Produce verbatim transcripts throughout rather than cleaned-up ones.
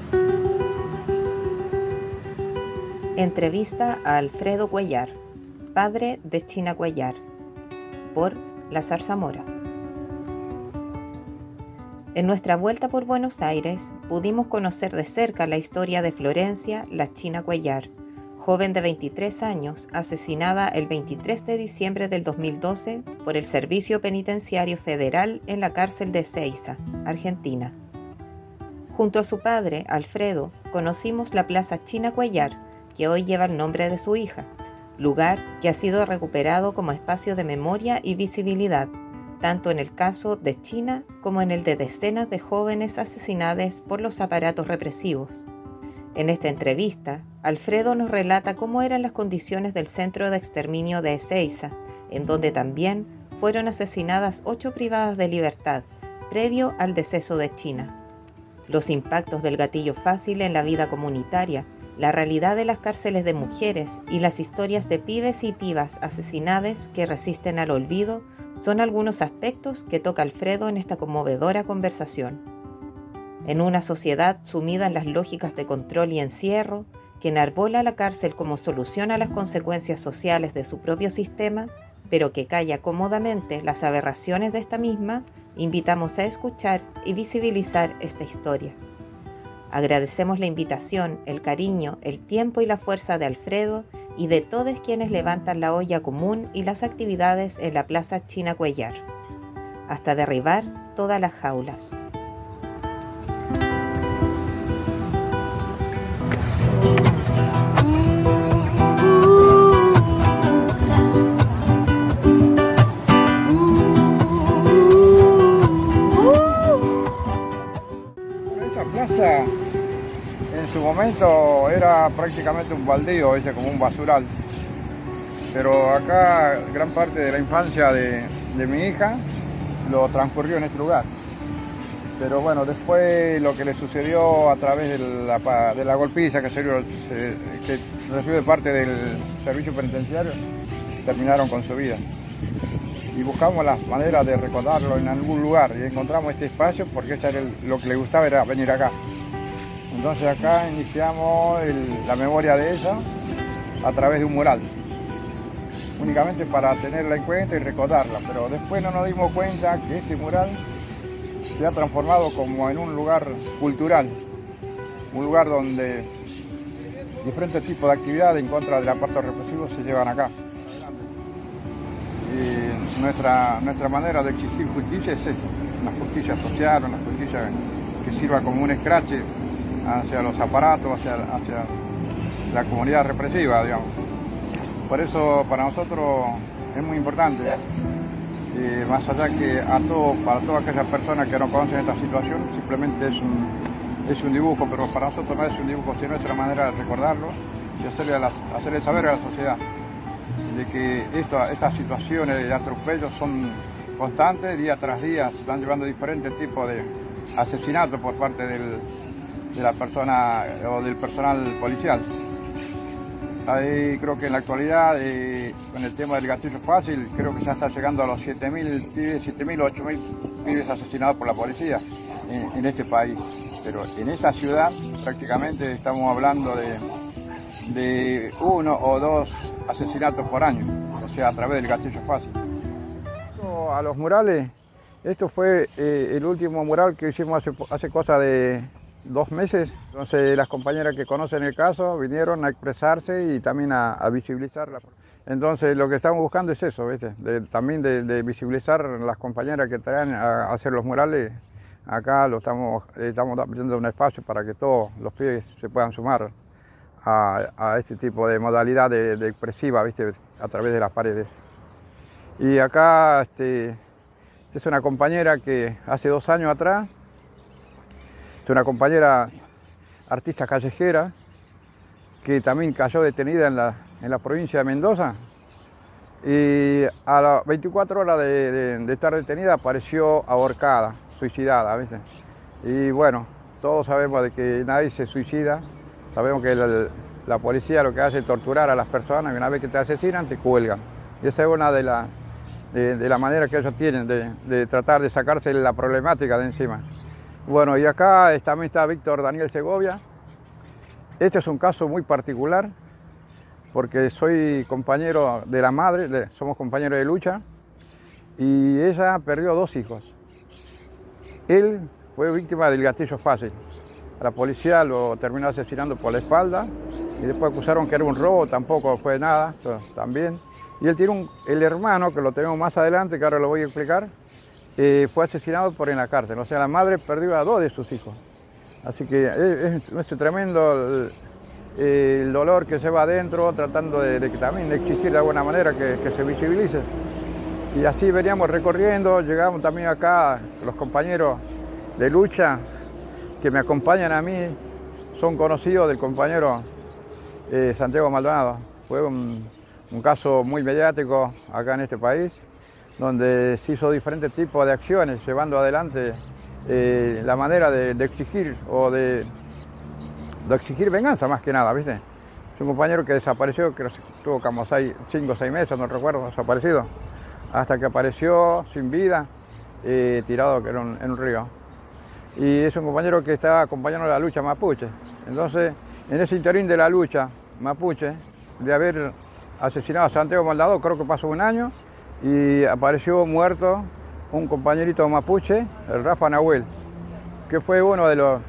Entrevista a Alfredo Cuellar, padre de China Cuellar, por La Zarzamora. En nuestra vuelta por Buenos Aires pudimos conocer de cerca la historia de Florencia La China Cuellar, joven de veintitrés años, asesinada el veintitrés de diciembre del dos mil doce por el Servicio Penitenciario Federal en la cárcel de Ezeiza, Argentina. Junto a su padre, Alfredo, conocimos la Plaza China Cuellar, que hoy lleva el nombre de su hija, lugar que ha sido recuperado como espacio de memoria y visibilidad, tanto en el caso de China como en el de decenas de jóvenes asesinados por los aparatos represivos. En esta entrevista, Alfredo nos relata cómo eran las condiciones del centro de exterminio de Ezeiza, en donde también fueron asesinadas ocho privadas de libertad, previo al deceso de China. Los impactos del gatillo fácil en la vida comunitaria, la realidad de las cárceles de mujeres y las historias de pibes y pibas asesinadas que resisten al olvido son algunos aspectos que toca Alfredo en esta conmovedora conversación. En una sociedad sumida en las lógicas de control y encierro, que enarbola la cárcel como solución a las consecuencias sociales de su propio sistema, pero que calla cómodamente las aberraciones de esta misma, invitamos a escuchar y visibilizar esta historia. Agradecemos la invitación, el cariño, el tiempo y la fuerza de Alfredo y de todos quienes levantan la olla común y las actividades en la Plaza China Cuellar, hasta derribar todas las jaulas. Esa plaza en su momento era prácticamente un baldío, ¿viste? Como un basural. Pero acá gran parte de la infancia de, de mi hija lo transcurrió en este lugar. Pero bueno, después lo que le sucedió a través de la, de la golpiza que, se, que recibió de parte del servicio penitenciario, terminaron con su vida. Y buscamos las maneras de recordarlo en algún lugar y encontramos este espacio porque eso era el, lo que le gustaba era venir acá. Entonces acá iniciamos el, la memoria de ella a través de un mural, únicamente para tenerla en cuenta y recordarla, pero después no nos dimos cuenta que este mural se ha transformado como en un lugar cultural, un lugar donde diferentes tipos de actividades en contra del aparato represivo se llevan acá. Y nuestra, nuestra manera de exigir justicia es esto, una justicia social, una justicia que sirva como un escrache hacia los aparatos, hacia, hacia la comunidad represiva, digamos. Por eso para nosotros es muy importante, eh, más allá que a todo, para todas aquellas personas que no conocen esta situación, simplemente es un, es un dibujo, pero para nosotros no es un dibujo, sino nuestra manera de recordarlo y hacerle, a la, hacerle saber a la sociedad de que esto, estas situaciones de atropellos son constantes, día tras día, se están llevando diferentes tipos de asesinatos por parte del, de la persona o del personal policial. Ahí creo que en la actualidad, eh, con el tema del gatillo fácil, creo que ya está llegando a los siete mil pibes, siete mil, ocho mil pibes asesinados por la policía en, en este país. Pero en esta ciudad prácticamente estamos hablando de, de uno o dos asesinatos por año, o sea, a través del gatillo fácil. A los murales, esto fue eh, el último mural que hicimos hace, hace cosa de dos meses. Entonces las compañeras que conocen el caso vinieron a expresarse y también a, a visibilizarla. Entonces lo que estamos buscando es eso, ¿viste? De, también de, de visibilizar las compañeras que traen a hacer los murales. Acá lo estamos, estamos dando un espacio para que todos los pibes se puedan sumar a, a este tipo de modalidad de, de expresiva, ¿viste? A través de las paredes. Y acá este, es una compañera que hace dos años atrás, es una compañera artista callejera que también cayó detenida en la, en la provincia de Mendoza y a las veinticuatro horas de, de, de estar detenida apareció ahorcada, suicidada, ¿viste? Y bueno, todos sabemos de que nadie se suicida, sabemos que la, la policía lo que hace es torturar a las personas y una vez que te asesinan te cuelgan. Y esa es una de las de, de la manera que ellos tienen de, de tratar de sacarse la problemática de encima. Bueno, y acá también está Víctor Daniel Segovia. Este es un caso muy particular porque soy compañero de la madre, de, somos compañeros de lucha, y ella perdió dos hijos. Él fue víctima del gatillo fácil. La policía lo terminó asesinando por la espalda y después acusaron que era un robo, tampoco fue nada, también. Y él tiene un, el hermano, que lo tenemos más adelante, que ahora lo voy a explicar, eh, fue asesinado por en la cárcel. O sea, la madre perdió a dos de sus hijos. Así que es, es tremendo el, el dolor que se va adentro, tratando de, de también de exigir de alguna manera que, que se visibilice. Y así veníamos recorriendo, llegamos también acá, los compañeros de lucha que me acompañan a mí, son conocidos del compañero eh, Santiago Maldonado. Fue un, un caso muy mediático acá en este país, donde se hizo diferentes tipos de acciones, llevando adelante eh, la manera de, de exigir o de, de exigir venganza más que nada, ¿viste? Es un compañero que desapareció, que estuvo como seis, cinco o seis meses, no recuerdo, desaparecido, hasta que apareció sin vida, eh, tirado en un, en un río. Y es un compañero que estaba acompañando la lucha mapuche. Entonces, en ese interín de la lucha mapuche, de haber asesinado a Santiago Maldonado, creo que pasó un año, y apareció muerto un compañerito mapuche, el Rafa Nahuel, que fue uno de los,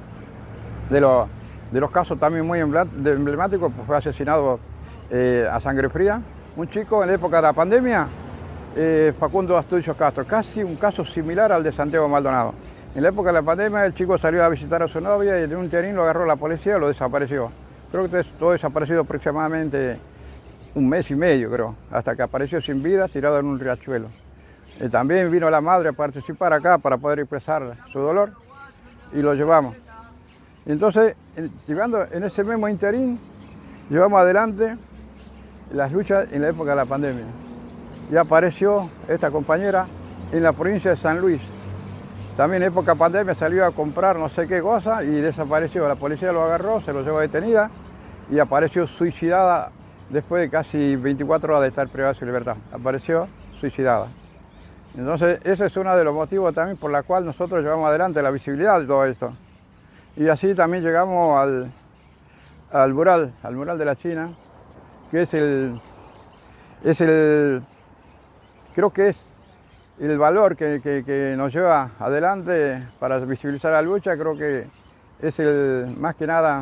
de los, de los casos también muy emblemáticos, pues fue asesinado eh, a sangre fría. Un chico en la época de la pandemia, eh, Facundo Astudillo Castro, casi un caso similar al de Santiago Maldonado. En la época de la pandemia el chico salió a visitar a su novia y en un interín lo agarró la policía y lo desapareció. Creo que todo desaparecido aproximadamente un mes y medio, creo, hasta que apareció sin vida, tirado en un riachuelo. Y también vino la madre a participar acá para poder expresar su dolor y lo llevamos. Entonces, llegando en ese mismo interín, llevamos adelante las luchas en la época de la pandemia. Y apareció esta compañera en la provincia de San Luis. También en época de pandemia salió a comprar no sé qué cosa y desapareció. La policía lo agarró, se lo llevó detenida y apareció suicidada después de casi veinticuatro horas de estar privada de su libertad. Apareció suicidada. Entonces, ese es uno de los motivos también por la cual nosotros llevamos adelante la visibilidad de todo esto. Y así también llegamos al, al mural, al mural de la China, que es el, es el, creo que es el valor que, que, que nos lleva adelante para visibilizar la lucha. Creo que es el, más que nada,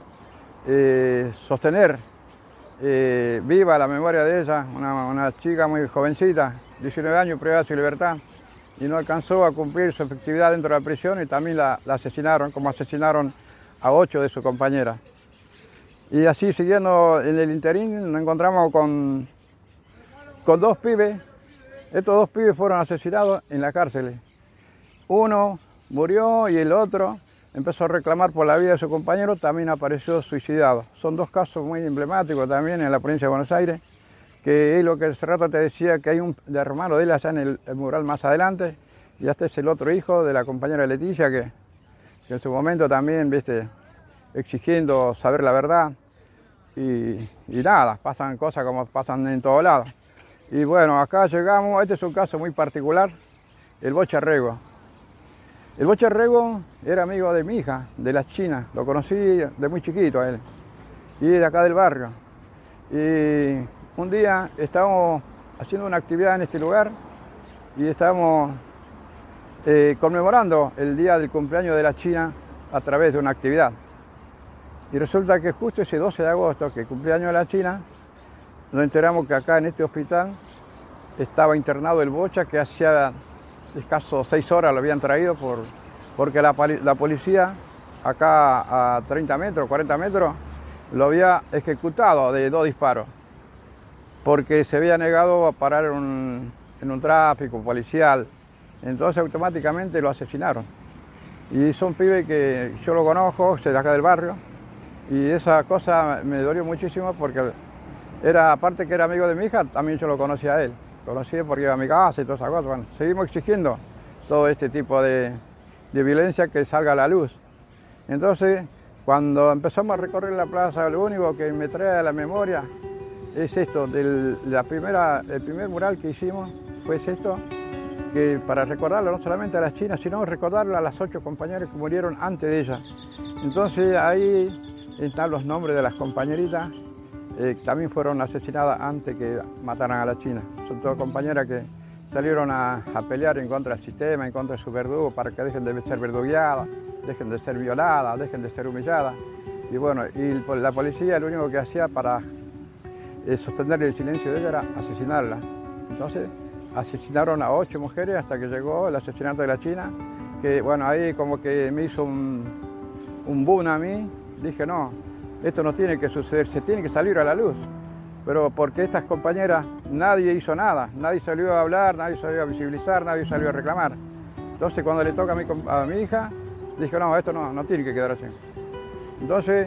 eh, sostener eh, viva la memoria de ella, una, una chica muy jovencita, diecinueve años, privada de su libertad, y no alcanzó a cumplir su efectividad dentro de la prisión y también la, la asesinaron, como asesinaron a ocho de sus compañeras. Y así, siguiendo en el interín, nos encontramos con, con dos pibes. Estos dos pibes fueron asesinados en la cárcel. Uno murió y el otro empezó a reclamar por la vida de su compañero, también apareció suicidado. Son dos casos muy emblemáticos también en la provincia de Buenos Aires, que es lo que hace rato te decía, que hay un hermano de él allá en el, el mural más adelante, y este es el otro hijo de la compañera Leticia, que, que en su momento también, viste, exigiendo saber la verdad, y, y nada, pasan cosas como pasan en todos lados. Y bueno, acá llegamos, este es un caso muy particular, el Bocha Rego. El Bocha Rego era amigo de mi hija, de la China, lo conocí de muy chiquito a él, y de acá del barrio. Y un día estábamos haciendo una actividad en este lugar y estábamos eh, conmemorando el día del cumpleaños de la China a través de una actividad. Y resulta que justo ese doce de agosto, que es el cumpleaños de la China, nos enteramos que acá en este hospital estaba internado el Bocha, que hacía escaso seis horas lo habían traído por, porque la, la policía acá a treinta metros, cuarenta metros, lo había ejecutado de dos disparos, porque se había negado a parar en un, en un tráfico policial. Entonces automáticamente lo asesinaron. Y son pibes que yo lo conozco, soy de acá del barrio, y esa cosa me dolió muchísimo porque era, aparte que era amigo de mi hija, también yo lo conocía a él. Conocí porque iba a mi casa y todas esas cosas. Bueno, seguimos exigiendo todo este tipo de, de violencia que salga a la luz. Entonces, cuando empezamos a recorrer la plaza, lo único que me trae a la memoria es esto, del, la primera, el primer mural que hicimos fue esto, que para recordarlo no solamente a las chinas, sino recordarlo a las ocho compañeras que murieron antes de ellas. Entonces ahí están los nombres de las compañeritas eh, que también fueron asesinadas antes que mataran a la china. Son todas compañeras que salieron a, a pelear en contra del sistema, en contra de sus verdugos, para que dejen de ser verdugueadas, dejen de ser violadas, dejen de ser humilladas. Y bueno, y la policía lo único que hacía para eh, sostener el silencio de ella era asesinarla. Entonces asesinaron a ocho mujeres hasta que llegó el asesinato de la china, que bueno, ahí como que me hizo un, un boom a mí. Dije, no, esto no tiene que suceder, se tiene que salir a la luz. Pero porque estas compañeras, nadie hizo nada, nadie salió a hablar, nadie salió a visibilizar, nadie salió a reclamar. Entonces cuando le toca a mi, a mi hija, dije, no, esto no, no tiene que quedar así. Entonces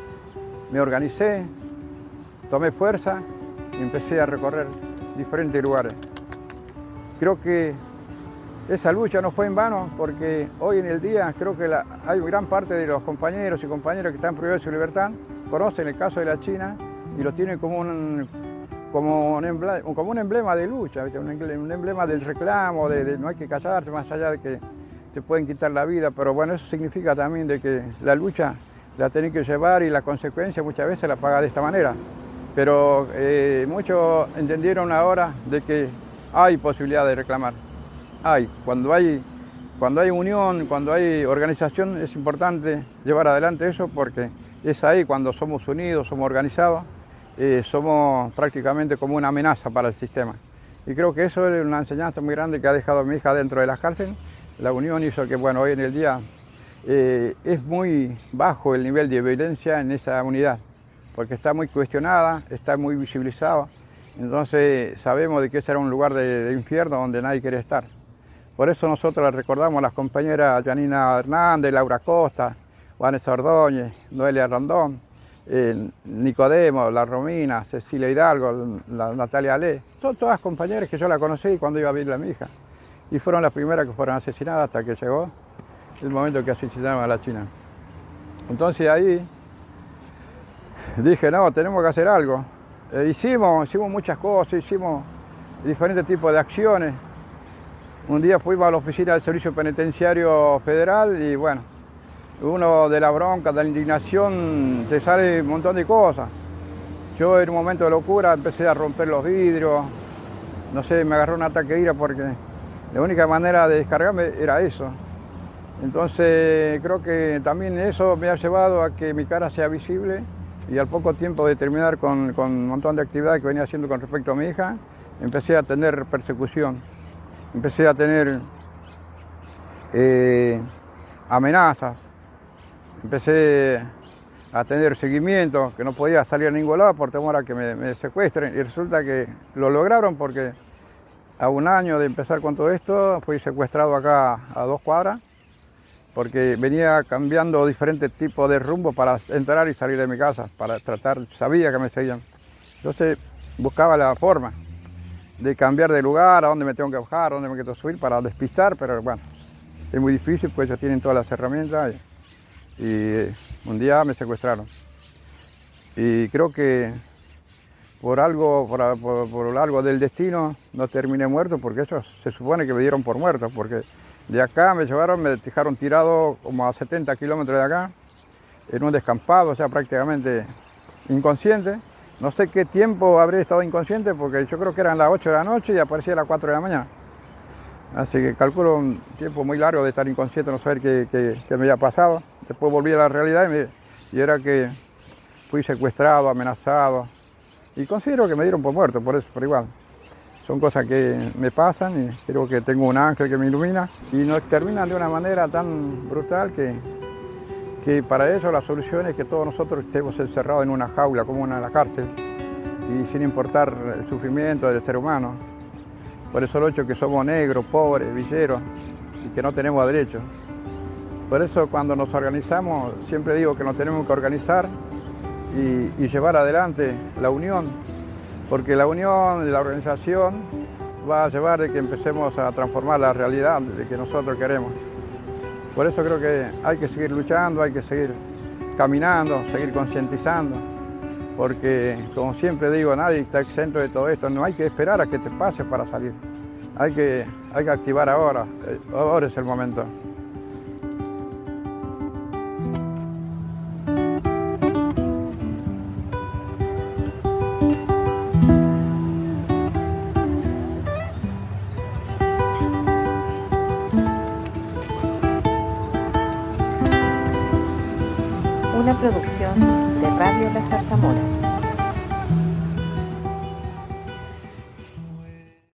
me organicé, tomé fuerza y empecé a recorrer diferentes lugares. Creo que esa lucha no fue en vano, porque hoy en el día creo que la, hay gran parte de los compañeros y compañeras que están privados de su libertad, conocen el caso de la China y lo tienen como un, como un, emblema, como un emblema de lucha, ¿viste? Un, un emblema del reclamo, de, de no hay que callarse más allá de que te pueden quitar la vida, pero bueno, eso significa también de que la lucha la tenés que llevar y la consecuencia muchas veces la paga de esta manera. Pero eh, muchos entendieron ahora de que hay posibilidad de reclamar. Hay, cuando hay, cuando hay unión, cuando hay organización, es importante llevar adelante eso, porque es ahí cuando somos unidos, somos organizados, eh, somos prácticamente como una amenaza para el sistema. Y creo que eso es una enseñanza muy grande que ha dejado mi hija dentro de la cárcel. La unión hizo que, bueno, hoy en el día eh, es muy bajo el nivel de violencia en esa unidad, porque está muy cuestionada, está muy visibilizada. Entonces sabemos de que ese era un lugar de, de infierno donde nadie quiere estar. Por eso nosotros recordamos a las compañeras Yanina Hernández, Laura Costa, Vanessa Ordóñez, Noelia Rondón, eh, Nicodemo, La Romina, Cecilia Hidalgo, la, Natalia Ale. Son todas compañeras que yo la conocí cuando iba a verle a mi hija. Y fueron las primeras que fueron asesinadas hasta que llegó el momento que asesinaron a la china. Entonces ahí dije, no, tenemos que hacer algo. Eh, hicimos, hicimos muchas cosas, hicimos diferentes tipos de acciones. Un día fuimos a la oficina del Servicio Penitenciario Federal y bueno, uno de la bronca, de la indignación, te sale un montón de cosas. Yo en un momento de locura empecé a romper los vidrios, no sé, me agarró un ataque de ira porque la única manera de descargarme era eso. Entonces creo que también eso me ha llevado a que mi cara sea visible y al poco tiempo de terminar con, con un montón de actividades que venía haciendo con respecto a mi hija, empecé a tener persecución, empecé a tener eh, amenazas, empecé a tener seguimiento, que no podía salir a ningún lado por temor a que me, me secuestren, y resulta que lo lograron porque a un año de empezar con todo esto fui secuestrado acá a dos cuadras, porque venía cambiando diferentes tipos de rumbo para entrar y salir de mi casa, para tratar, sabía que me seguían. Entonces buscaba la forma de cambiar de lugar, a dónde me tengo que bajar, a dónde me tengo que subir para despistar, pero bueno, es muy difícil, pues ellos tienen todas las herramientas y, y un día me secuestraron. Y creo que por algo, por, por, por algo del destino no terminé muerto, porque ellos se supone que me dieron por muerto, porque de acá me llevaron, me dejaron tirado como a setenta kilómetros de acá, en un descampado, o sea, prácticamente inconsciente. No sé qué tiempo habré estado inconsciente, porque yo creo que eran las ocho de la noche y aparecía a las cuatro de la mañana. Así que calculo un tiempo muy largo de estar inconsciente, no saber qué, qué, qué me había pasado. Después volví a la realidad y, me, y era que fui secuestrado, amenazado. Y considero que me dieron por muerto, por eso, por igual. Son cosas que me pasan y creo que tengo un ángel que me ilumina. Y nos terminan de una manera tan brutal que, que para eso la solución es que todos nosotros estemos encerrados en una jaula, como en la cárcel, y sin importar el sufrimiento del ser humano. Por eso el hecho que somos negros, pobres, villeros y que no tenemos derechos. Por eso cuando nos organizamos, siempre digo que nos tenemos que organizar y, y llevar adelante la unión, porque la unión, la organización va a llevar a que empecemos a transformar la realidad de que nosotros queremos. Por eso creo que hay que seguir luchando, hay que seguir caminando, seguir concientizando, porque como siempre digo, nadie está exento de todo esto, no hay que esperar a que te pase para salir. hay que, hay que activar ahora, ahora es el momento. Una producción de Radio La Zarzamora.